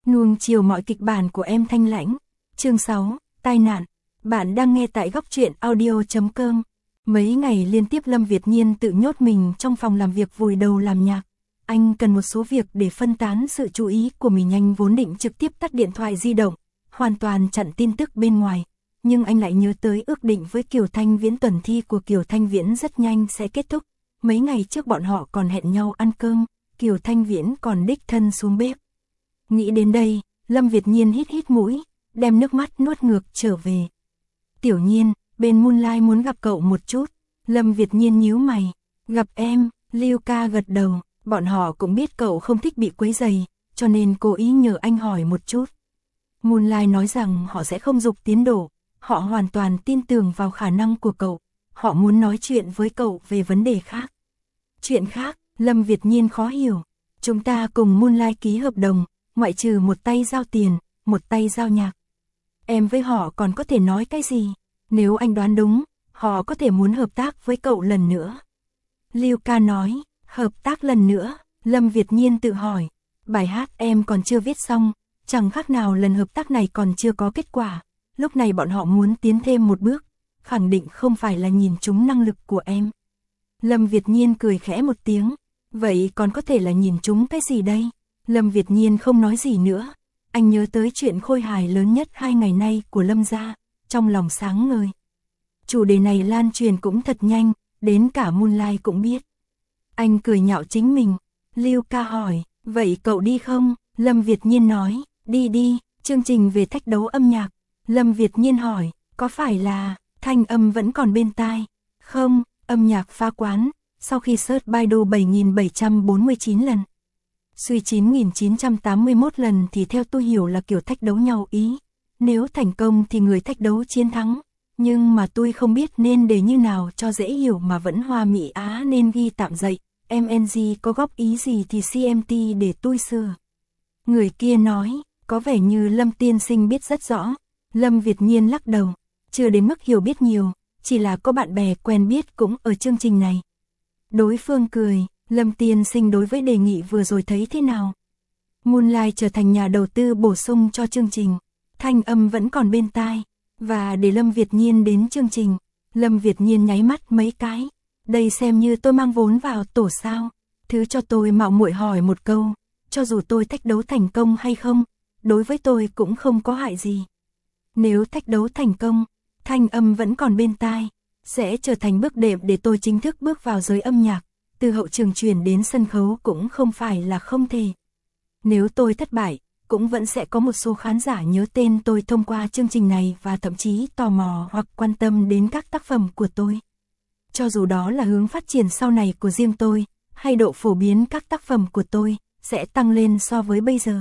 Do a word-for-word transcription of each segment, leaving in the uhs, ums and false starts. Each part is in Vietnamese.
nuông chiều mọi kịch bản của em Thanh Lãnh. Chương sáu, tai nạn. Bạn đang nghe tại góc truyện audio chấm com. Mấy ngày liên tiếp Lâm Việt Nhiên tự nhốt mình trong phòng làm việc vùi đầu làm nhạc. Anh cần một số việc để phân tán sự chú ý của mình, anh vốn định trực tiếp tắt điện thoại di động, hoàn toàn chặn tin tức bên ngoài. Nhưng anh lại nhớ tới ước định với Kiều Thanh Viễn, tuần thi của Kiều Thanh Viễn rất nhanh sẽ kết thúc. Mấy ngày trước bọn họ còn hẹn nhau ăn cơm, Kiều Thanh Viễn còn đích thân xuống bếp. Nghĩ đến đây, Lâm Việt Nhiên hít hít mũi, đem nước mắt nuốt ngược trở về. Tiểu Nhiên, bên Moonlight muốn gặp cậu một chút. Lâm Việt Nhiên nhíu mày. Gặp em, Lưu Ca gật đầu. Bọn họ cũng biết cậu không thích bị quấy rầy, cho nên cố ý nhờ anh hỏi một chút. Moonlight nói rằng họ sẽ không giục tiến độ, họ hoàn toàn tin tưởng vào khả năng của cậu. Họ muốn nói chuyện với cậu về vấn đề khác. Chuyện khác, Lâm Việt Nhiên khó hiểu. Chúng ta cùng Moonlight ký hợp đồng, ngoại trừ một tay giao tiền, một tay giao nhạc. Em với họ còn có thể nói cái gì? Nếu anh đoán đúng, họ có thể muốn hợp tác với cậu lần nữa. Lưu Ca nói, hợp tác lần nữa. Lâm Việt Nhiên tự hỏi, bài hát em còn chưa viết xong, chẳng khác nào lần hợp tác này còn chưa có kết quả. Lúc này bọn họ muốn tiến thêm một bước, khẳng định không phải là nhìn trúng năng lực của em. Lâm Việt Nhiên cười khẽ một tiếng, vậy còn có thể là nhìn trúng cái gì đây? Lâm Việt Nhiên không nói gì nữa. Anh nhớ tới chuyện khôi hài lớn nhất hai ngày nay của Lâm gia, trong lòng sáng ngời. Chủ đề này lan truyền cũng thật nhanh, đến cả Moonlight cũng biết. Anh cười nhạo chính mình. Lưu Ca hỏi, vậy cậu đi không? Lâm Việt Nhiên nói, đi đi, chương trình về thách đấu âm nhạc. Lâm Việt Nhiên hỏi, có phải là, thanh âm vẫn còn bên tai? Không, âm nhạc phá quán, sau khi search Baidu bảy nghìn bảy trăm bốn mươi chín lần. Suy chín nghìn chín trăm tám mươi mốt lần thì theo tôi hiểu là kiểu thách đấu nhau ý. Nếu thành công thì người thách đấu chiến thắng. Nhưng mà tôi không biết nên để như nào cho dễ hiểu mà vẫn hoa mỹ á nên ghi tạm dậy. em en giê có góp ý gì thì xê em tê để tôi sửa. Người kia nói, có vẻ như Lâm tiên sinh biết rất rõ. Lâm Việt Nhiên lắc đầu, chưa đến mức hiểu biết nhiều, chỉ là có bạn bè quen biết cũng ở chương trình này. Đối phương cười, Lâm tiên sinh đối với đề nghị vừa rồi thấy thế nào? Moonlight trở thành nhà đầu tư bổ sung cho chương trình, thanh âm vẫn còn bên tai, và để Lâm Việt Nhiên đến chương trình. Lâm Việt Nhiên nháy mắt mấy cái, đây xem như tôi mang vốn vào tổ sao? Thứ cho tôi mạo muội hỏi một câu, cho dù tôi thách đấu thành công hay không, đối với tôi cũng không có hại gì. Nếu thách đấu thành công, thanh âm vẫn còn bên tai, sẽ trở thành bước đệm để tôi chính thức bước vào giới âm nhạc, từ hậu trường chuyển đến sân khấu cũng không phải là không thể. Nếu tôi thất bại, cũng vẫn sẽ có một số khán giả nhớ tên tôi thông qua chương trình này và thậm chí tò mò hoặc quan tâm đến các tác phẩm của tôi. Cho dù đó là hướng phát triển sau này của riêng tôi, hay độ phổ biến các tác phẩm của tôi sẽ tăng lên so với bây giờ.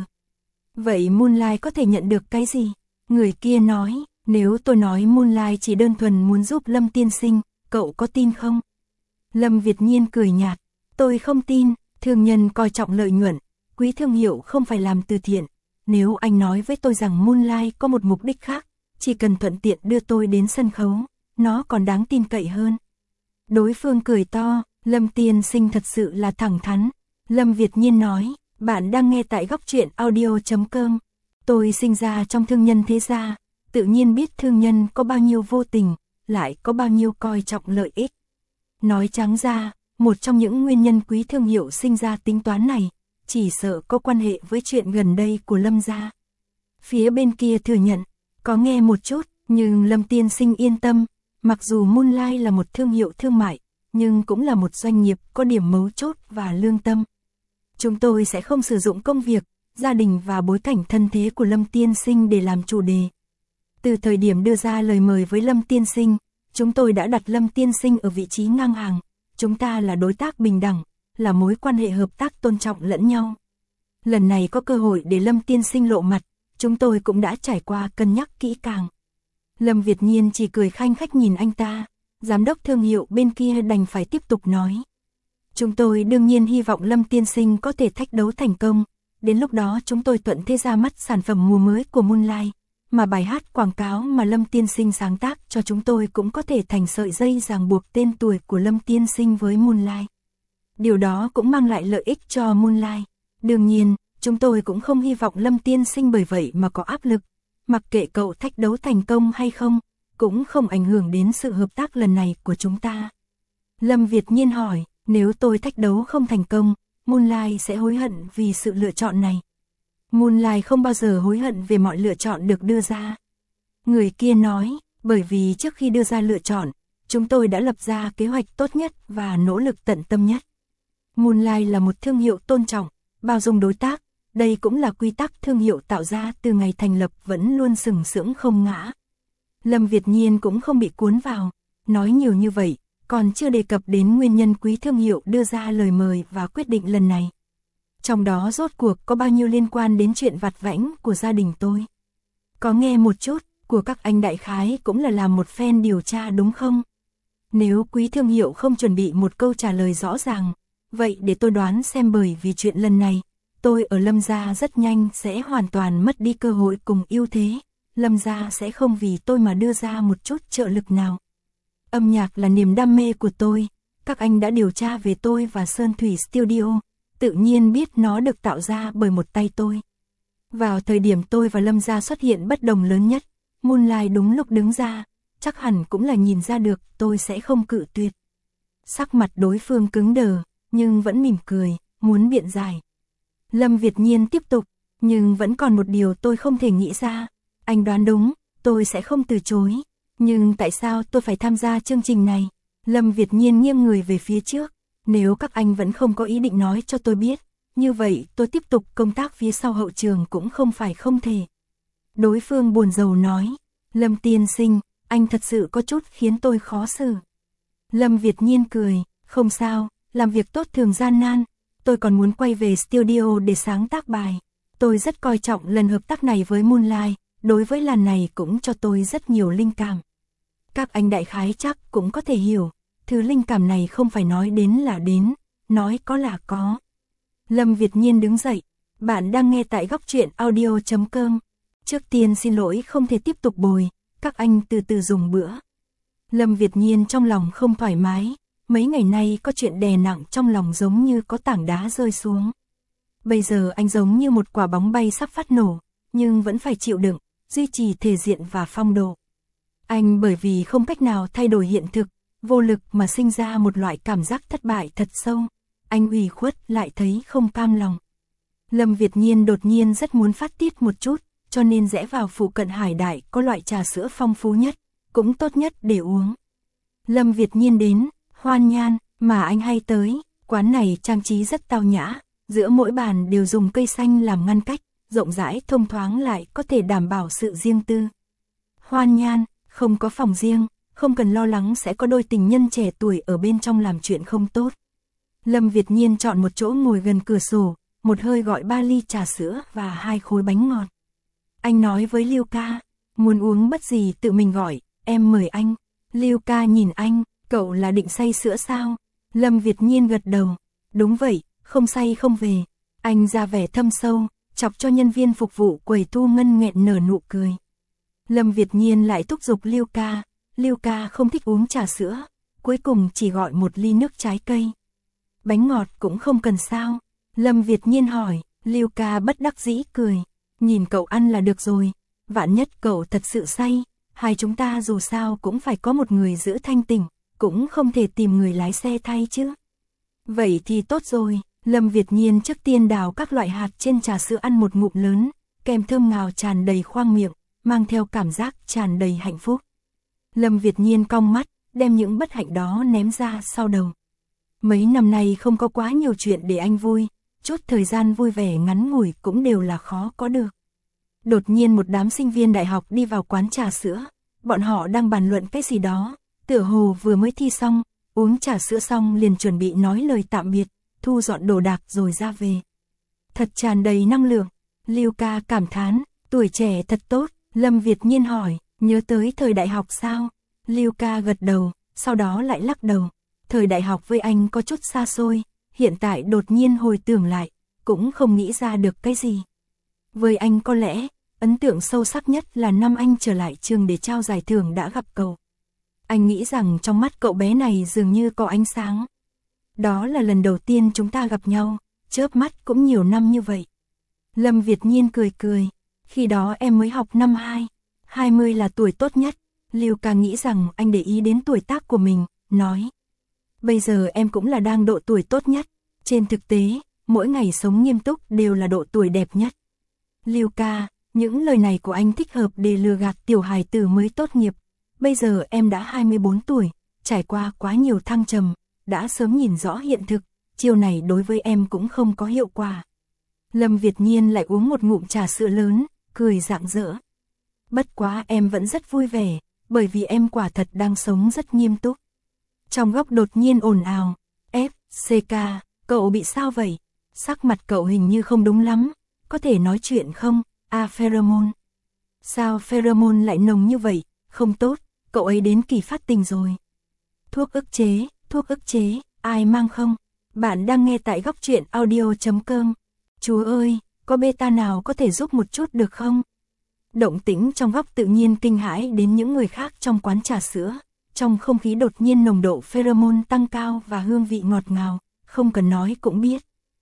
Vậy Moonlight có thể nhận được cái gì? Người kia nói, nếu tôi nói Moonlight chỉ đơn thuần muốn giúp Lâm tiên sinh, cậu có tin không? Lâm Việt Nhiên cười nhạt, tôi không tin, thương nhân coi trọng lợi nhuận, quý thương hiệu không phải làm từ thiện. Nếu anh nói với tôi rằng Moonlight có một mục đích khác, chỉ cần thuận tiện đưa tôi đến sân khấu, nó còn đáng tin cậy hơn. Đối phương cười to, Lâm tiên sinh thật sự là thẳng thắn. Lâm Việt Nhiên nói, bạn đang nghe tại góc truyện audio chấm com. Tôi sinh ra trong thương nhân thế gia, tự nhiên biết thương nhân có bao nhiêu vô tình, lại có bao nhiêu coi trọng lợi ích. Nói trắng ra, một trong những nguyên nhân quý thương hiệu sinh ra tính toán này, chỉ sợ có quan hệ với chuyện gần đây của Lâm gia. Phía bên kia thừa nhận, có nghe một chút, nhưng Lâm tiên sinh yên tâm, mặc dù Moonlight là một thương hiệu thương mại, nhưng cũng là một doanh nghiệp có điểm mấu chốt và lương tâm. Chúng tôi sẽ không sử dụng công việc, gia đình và bối cảnh thân thế của Lâm tiên sinh để làm chủ đề. Từ thời điểm đưa ra lời mời với Lâm tiên sinh, chúng tôi đã đặt Lâm tiên sinh ở vị trí ngang hàng. Chúng ta là đối tác bình đẳng, là mối quan hệ hợp tác tôn trọng lẫn nhau. Lần này có cơ hội để Lâm tiên sinh lộ mặt, chúng tôi cũng đã trải qua cân nhắc kỹ càng. Lâm Việt Nhiên chỉ cười khanh khách nhìn anh ta, giám đốc thương hiệu bên kia đành phải tiếp tục nói. Chúng tôi đương nhiên hy vọng Lâm tiên sinh có thể thách đấu thành công, đến lúc đó chúng tôi thuận thế ra mắt sản phẩm mùa mới của Moonlight, mà bài hát quảng cáo mà Lâm tiên sinh sáng tác cho chúng tôi cũng có thể thành sợi dây ràng buộc tên tuổi của Lâm tiên sinh với Moonlight. Điều đó cũng mang lại lợi ích cho Moonlight. Đương nhiên, Chúng tôi cũng không hy vọng Lâm tiên sinh bởi vậy mà có áp lực, mặc kệ cậu thách đấu thành công hay không, cũng không ảnh hưởng đến sự hợp tác lần này của chúng ta. Lâm Việt Nhiên hỏi, nếu tôi thách đấu không thành công, Moonlight sẽ hối hận vì sự lựa chọn này. Moonlight không bao giờ hối hận về mọi lựa chọn được đưa ra. Người kia nói, bởi vì trước khi đưa ra lựa chọn, chúng tôi đã lập ra kế hoạch tốt nhất và nỗ lực tận tâm nhất. Moonlight là một thương hiệu tôn trọng, bao dung đối tác, đây cũng là quy tắc thương hiệu tạo ra từ ngày thành lập vẫn luôn sừng sững không ngã. Lâm Việt Nhiên cũng không bị cuốn vào, nói nhiều như vậy, còn chưa đề cập đến nguyên nhân quý thương hiệu đưa ra lời mời và quyết định lần này. Trong đó rốt cuộc có bao nhiêu liên quan đến chuyện vặt vãnh của gia đình tôi. Có nghe một chút, của các anh đại khái cũng là làm một phen điều tra đúng không? Nếu quý thương hiệu không chuẩn bị một câu trả lời rõ ràng, vậy để tôi đoán xem bởi vì chuyện lần này, tôi ở Lâm gia rất nhanh sẽ hoàn toàn mất đi cơ hội cùng ưu thế. Lâm gia sẽ không vì tôi mà đưa ra một chút trợ lực nào. Âm nhạc là niềm đam mê của tôi, các anh đã điều tra về tôi và Sơn Thủy Studio, tự nhiên biết nó được tạo ra bởi một tay tôi. Vào thời điểm tôi và Lâm gia xuất hiện bất đồng lớn nhất, Moonlight đúng lúc đứng ra, chắc hẳn cũng là nhìn ra được tôi sẽ không cự tuyệt. Sắc mặt đối phương cứng đờ, nhưng vẫn mỉm cười, muốn biện giải. Lâm Việt Nhiên tiếp tục, nhưng vẫn còn một điều tôi không thể nghĩ ra. Anh đoán đúng, tôi sẽ không từ chối. Nhưng tại sao tôi phải tham gia chương trình này? Lâm Việt Nhiên nghiêng người về phía trước. Nếu các anh vẫn không có ý định nói cho tôi biết, như vậy tôi tiếp tục công tác phía sau hậu trường cũng không phải không thể. Đối phương buồn rầu nói, Lâm tiên sinh, anh thật sự có chút khiến tôi khó xử. Lâm Việt Nhiên cười, không sao, làm việc tốt thường gian nan. Tôi còn muốn quay về studio để sáng tác bài. Tôi rất coi trọng lần hợp tác này với Moonlight. Đối với làn này cũng cho tôi rất nhiều linh cảm. Các anh đại khái chắc cũng có thể hiểu, thứ linh cảm này không phải nói đến là đến, nói có là có. Lâm Việt Nhiên đứng dậy, bạn đang nghe tại góc truyện audio chấm com. Trước tiên xin lỗi không thể tiếp tục bồi, các anh từ từ dùng bữa. Lâm Việt Nhiên trong lòng không thoải mái, mấy ngày nay có chuyện đè nặng trong lòng giống như có tảng đá rơi xuống. Bây giờ anh giống như một quả bóng bay sắp phát nổ, nhưng vẫn phải chịu đựng, duy trì thể diện và phong độ. Anh bởi vì không cách nào thay đổi hiện thực, vô lực mà sinh ra một loại cảm giác thất bại thật sâu. Anh ủy khuất lại thấy không cam lòng. Lâm Việt Nhiên đột nhiên rất muốn phát tiết một chút, cho nên rẽ vào phụ cận Hải Đại có loại trà sữa phong phú nhất, cũng tốt nhất để uống. Lâm Việt Nhiên đến, Hoan Nhan, mà anh hay tới, quán này trang trí rất tao nhã, giữa mỗi bàn đều dùng cây xanh làm ngăn cách, rộng rãi thông thoáng lại có thể đảm bảo sự riêng tư. Hoan Nhan, không có phòng riêng, không cần lo lắng sẽ có đôi tình nhân trẻ tuổi ở bên trong làm chuyện không tốt. Lâm Việt Nhiên chọn một chỗ ngồi gần cửa sổ, một hơi gọi ba ly trà sữa và hai khối bánh ngọt. Anh nói với Lưu Ca, muốn uống bất gì tự mình gọi, em mời anh. Lưu Ca nhìn anh, cậu là định say sữa sao? Lâm Việt Nhiên gật đầu, đúng vậy, không say không về. Anh ra vẻ thâm sâu, chọc cho nhân viên phục vụ quầy thu ngân nghẹn nở nụ cười. Lâm Việt Nhiên lại thúc giục Lưu Ca, Lưu Ca không thích uống trà sữa, cuối cùng chỉ gọi một ly nước trái cây. Bánh ngọt cũng không cần sao? Lâm Việt Nhiên hỏi, Lưu Ca bất đắc dĩ cười, nhìn cậu ăn là được rồi, vạn nhất cậu thật sự say, hai chúng ta dù sao cũng phải có một người giữ thanh tỉnh, cũng không thể tìm người lái xe thay chứ. Vậy thì tốt rồi. Lâm Việt Nhiên trước tiên đào các loại hạt trên trà sữa ăn một ngụm lớn, kèm thơm ngào tràn đầy khoang miệng, mang theo cảm giác tràn đầy hạnh phúc. Lâm Việt Nhiên cong mắt, đem những bất hạnh đó ném ra sau đầu. Mấy năm nay không có quá nhiều chuyện để anh vui, chút thời gian vui vẻ ngắn ngủi cũng đều là khó có được. Đột nhiên một đám sinh viên đại học đi vào quán trà sữa, bọn họ đang bàn luận cái gì đó, tựa hồ vừa mới thi xong, uống trà sữa xong liền chuẩn bị nói lời tạm biệt, thu dọn đồ đạc rồi ra về. Thật tràn đầy năng lượng. Lưu Ca cảm thán, tuổi trẻ thật tốt. Lâm Việt Nhiên hỏi, nhớ tới thời đại học sao? Lưu Ca gật đầu, sau đó lại lắc đầu. Thời đại học với anh có chút xa xôi, hiện tại đột nhiên hồi tưởng lại, cũng không nghĩ ra được cái gì. Với anh có lẽ, ấn tượng sâu sắc nhất là năm anh trở lại trường để trao giải thưởng đã gặp cậu. Anh nghĩ rằng trong mắt cậu bé này dường như có ánh sáng. Đó là lần đầu tiên chúng ta gặp nhau, chớp mắt cũng nhiều năm như vậy. Lâm Việt Nhiên cười cười, khi đó em mới học năm hai, hai mươi là tuổi tốt nhất. Lưu Ca nghĩ rằng anh để ý đến tuổi tác của mình, nói. Bây giờ em cũng là đang độ tuổi tốt nhất, trên thực tế, mỗi ngày sống nghiêm túc đều là độ tuổi đẹp nhất. Lưu Ca, những lời này của anh thích hợp để lừa gạt tiểu hài tử mới tốt nghiệp. Bây giờ em đã hai mươi bốn tuổi, trải qua quá nhiều thăng trầm, đã sớm nhìn rõ hiện thực, chiêu này đối với em cũng không có hiệu quả. Lâm Việt Nhiên lại uống một ngụm trà sữa lớn, cười rạng rỡ. Bất quá em vẫn rất vui vẻ, bởi vì em quả thật đang sống rất nghiêm túc. Trong góc đột nhiên ồn ào, ép xê ca, cậu bị sao vậy? Sắc mặt cậu hình như không đúng lắm, có thể nói chuyện không? À pheromone. Sao pheromone lại nồng như vậy? Không tốt, cậu ấy đến kỳ phát tình rồi. Thuốc ức chế, thuốc ức chế, ai mang không? Bạn đang nghe tại góc truyện audio chấm com. Chúa ơi, có beta nào có thể giúp một chút được không? Động tĩnh trong góc tự nhiên kinh hãi đến những người khác trong quán trà sữa. Trong không khí đột nhiên nồng độ pheromone tăng cao và hương vị ngọt ngào, không cần nói cũng biết.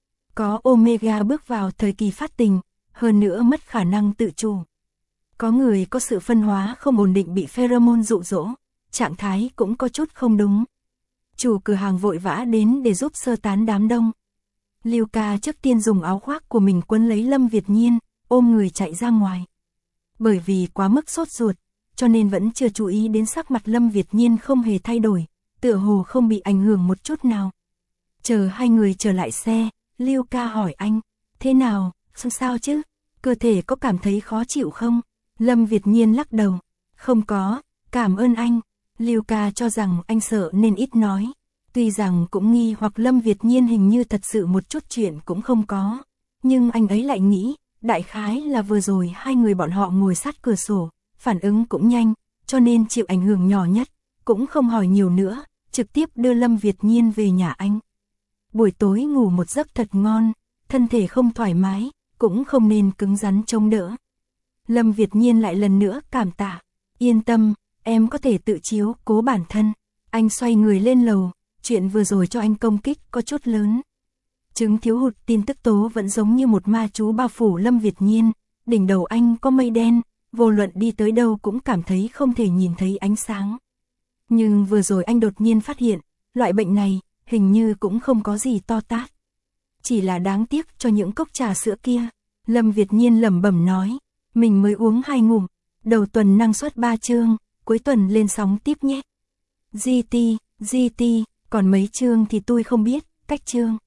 Có Omega bước vào thời kỳ phát tình, hơn nữa mất khả năng tự chủ. Có người có sự phân hóa không ổn định bị pheromone dụ dỗ, trạng thái cũng có chút không đúng. Chủ cửa hàng vội vã đến để giúp sơ tán đám đông. Lưu Ca trước tiên dùng áo khoác của mình quấn lấy Lâm Việt Nhiên, ôm người chạy ra ngoài. Bởi vì quá mức sốt ruột, cho nên vẫn chưa chú ý đến sắc mặt Lâm Việt Nhiên không hề thay đổi, tựa hồ không bị ảnh hưởng một chút nào. Chờ hai người trở lại xe, Lưu Ca hỏi anh, thế nào, sao chứ, cơ thể có cảm thấy khó chịu không? Lâm Việt Nhiên lắc đầu, không có, cảm ơn anh. Lưu Ca cho rằng anh sợ nên ít nói, tuy rằng cũng nghi hoặc Lâm Việt Nhiên hình như thật sự một chút chuyện cũng không có, nhưng anh ấy lại nghĩ, đại khái là vừa rồi hai người bọn họ ngồi sát cửa sổ, phản ứng cũng nhanh, cho nên chịu ảnh hưởng nhỏ nhất, cũng không hỏi nhiều nữa, trực tiếp đưa Lâm Việt Nhiên về nhà anh. Buổi tối ngủ một giấc thật ngon, thân thể không thoải mái, cũng không nên cứng rắn chống đỡ. Lâm Việt Nhiên lại lần nữa cảm tạ, yên tâm, em có thể tự chiếu cố bản thân. Anh xoay người lên lầu, chuyện vừa rồi cho anh công kích có chút lớn. Chứng thiếu hụt tin tức tố vẫn giống như một ma chú bao phủ Lâm Việt Nhiên, đỉnh đầu anh có mây đen, vô luận đi tới đâu cũng cảm thấy không thể nhìn thấy ánh sáng. Nhưng vừa rồi anh đột nhiên phát hiện, loại bệnh này, hình như cũng không có gì to tát. Chỉ là đáng tiếc cho những cốc trà sữa kia. Lâm Việt Nhiên lẩm bẩm nói, mình mới uống hai ngụm, đầu tuần năng suất ba chương, cuối tuần lên sóng tiếp nhé. giê tê, giê tê, còn mấy chương thì tôi không biết, cách chương.